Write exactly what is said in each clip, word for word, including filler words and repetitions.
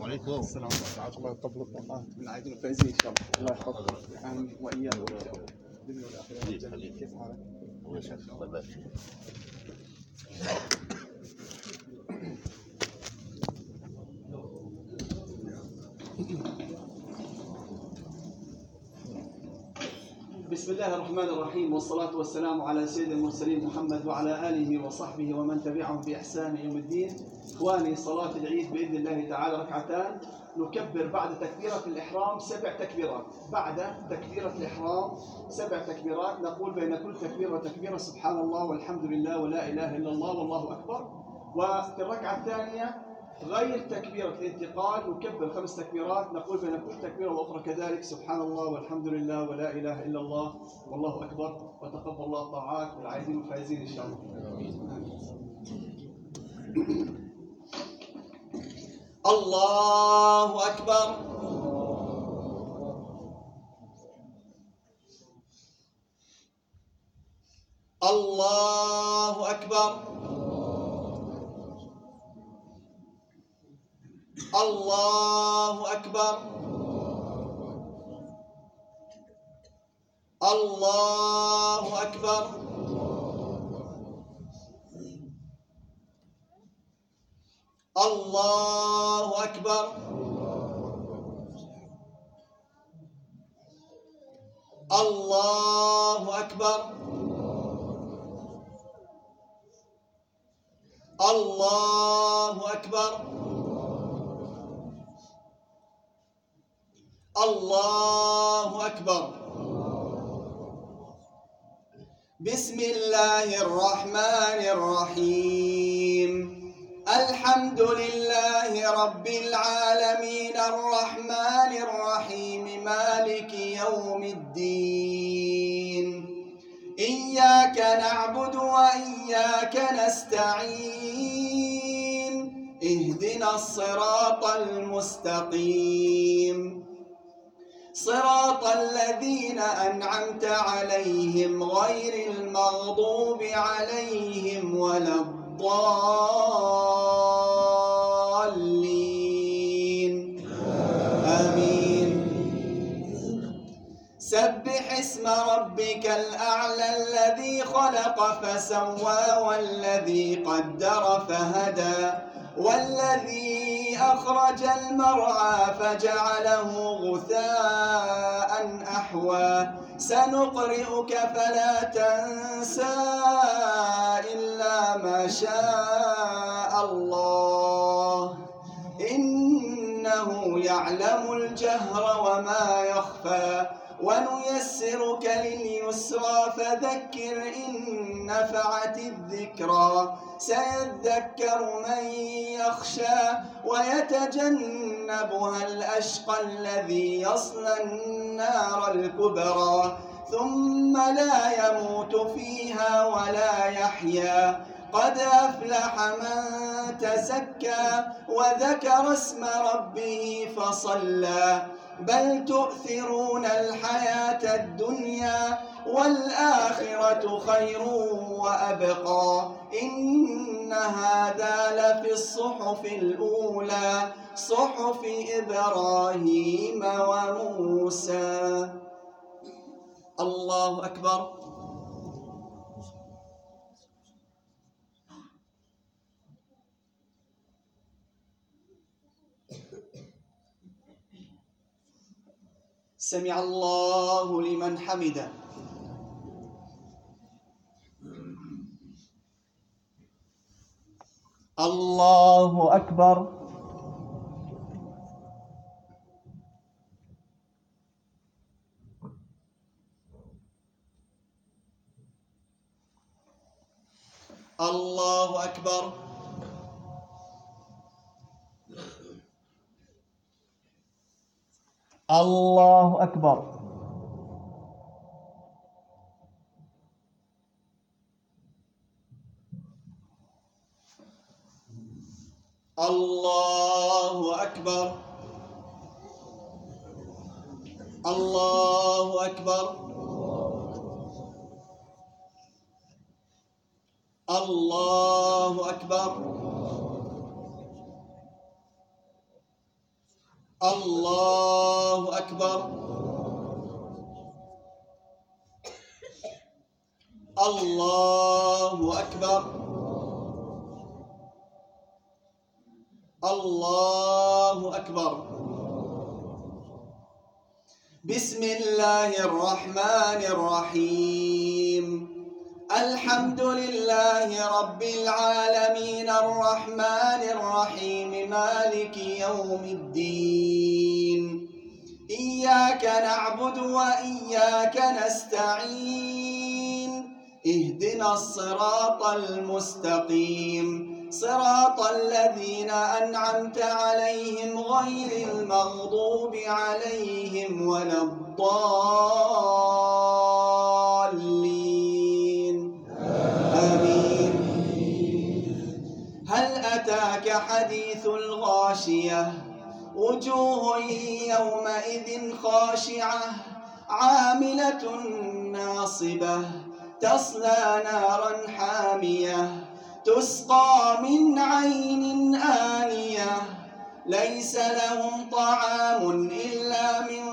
عليكم. السلام عليكم. الله يقبل الطاعات من العايدين الفائزين ان شاء الله. الله يحفظك. امين واياكم ان شاء الله. الدنيا والاخره. كيف حالك؟ الله يبارك فيك. بسم الله الرحمن الرحيم، والصلاة والسلام على سيد المرسلين محمد وعلى آله وصحبه ومن تبعهم بإحسان يوم الدين. إخواني، صلاة العيد بإذن الله تعالى ركعتان، نكبر بعد تكبيرة الإحرام سبع تكبيرات. بعد تكبيرة الإحرام سبع تكبيرات، نقول بين كل تكبيرة وتكبيرة سبحان الله والحمد لله ولا إله إلا الله والله أكبر. وفي الركعة الثانية غير تكبيرة الانتقال نكبر خمس تكبيرات، نقول بين كل تكبيرة وأخرى كذلك سبحان الله والحمد لله ولا إله إلا الله والله أكبر. وتقبل الله الطاعات والعايدين والفائزين إن شاء الله. الله أكبر. الله أكبر. الله أكبر. الله أكبر. الله أكبر. الله أكبر. الله أكبر. الله أكبر. بسم الله الرحمن الرحيم. الحمد لله رب العالمين الرحمن الرحيم مالك يوم الدين. إياك نعبد وإياك نستعين. اهدنا الصراط المستقيم، صراط الذين أنعمت عليهم غير المغضوب عليهم ولا الضالين. آمين. سبح اسم ربك الأعلى الذي خلق فسوى والذي قدر فهدى والذي أخرج المرعى فجعله غثاء أحوى. سنقرئك فلا تنسى إلا ما شاء الله، إنه يعلم الجهر وما يخفى. ونيسرك لليسرى فذكر إن نفعت الذكرى. سيذكر من يخشى ويتجنبها الأشقى الذي يصلى النار الكبرى ثم لا يموت فيها ولا يحيا. قد أفلح من تزكى وذكر اسم ربه فصلى. بل تؤثرون الحياة الدنيا والآخرة خير وأبقى. إن هذا لفي الصحف الأولى صحف إبراهيم وموسى. الله أكبر. سمع الله لمن حمده. الله أكبر. الله أكبر. الله أكبر. الله أكبر. الله أكبر. الله أكبر. الله أكبر. الله أكبر. الله أكبر. بسم الله الرحمن الرحيم. الحمد لله رب العالمين الرحمن الرحيم مالك يوم الدين. إياك نعبد وإياك نستعين. اهدنا الصراط المستقيم صراط الذين أنعمت عليهم غير المغضوب عليهم ولا الضالين. آمين. هل أتاك حديث الغاشية؟ وجوه يومئذ خاشعة عاملة ناصبة تصلى نارا حامية تسقى من عين آنية ليس لهم طعام إلا من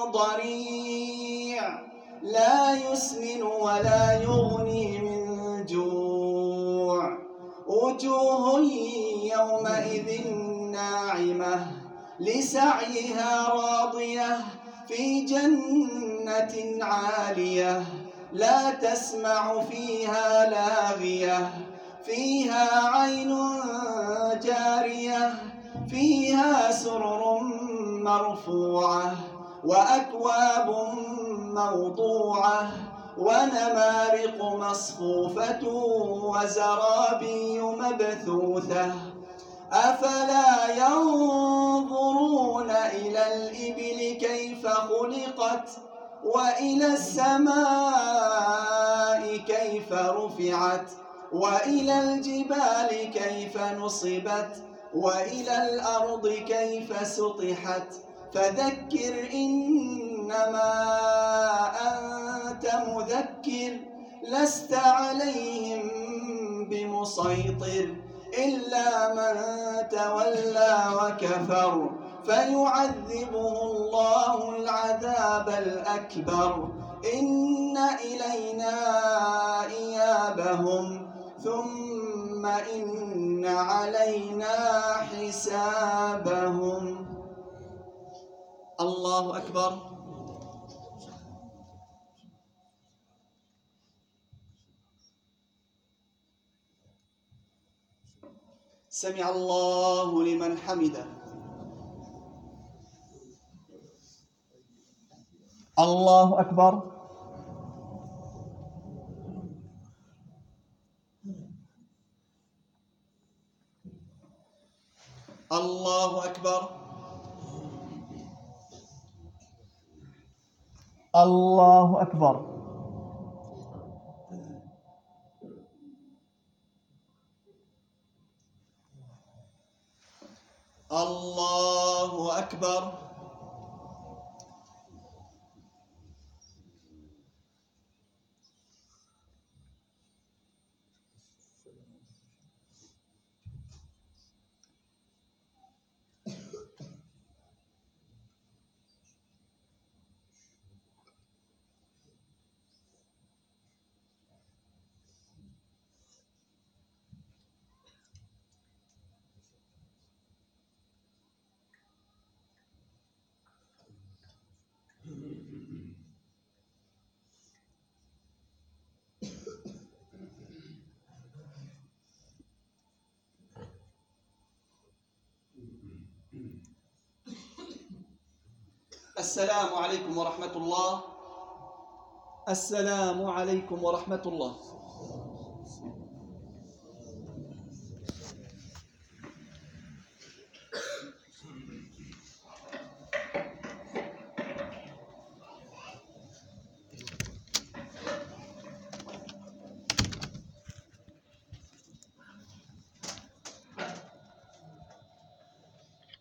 ضريع لا يسمن ولا يغني من جوع. وجوه يومئذ ناعمة لسعيها راضية في جنة عالية لا تسمع فيها لاغية فيها عين جارية فيها سرر مرفوعة وأكواب موضوعة ونمارق مصفوفة وزرابي مبثوثة. أفلا ينظرون إلى الإبل كيف خلقت وإلى السماء كيف رفعت وإلى الجبال كيف نصبت وإلى الأرض كيف سطحت. فذكر إنما أنت مذكر لست عليهم بمسيطر إلا من تولى وكفر فيعذبه الله العذاب الأكبر. إن إلينا إيابهم ثم إن علينا حسابهم. الله أكبر. سمع الله لمن حمده. الله أكبر. الله أكبر. الله أكبر. الله أكبر. السلام عليكم ورحمة الله. السلام عليكم ورحمة الله.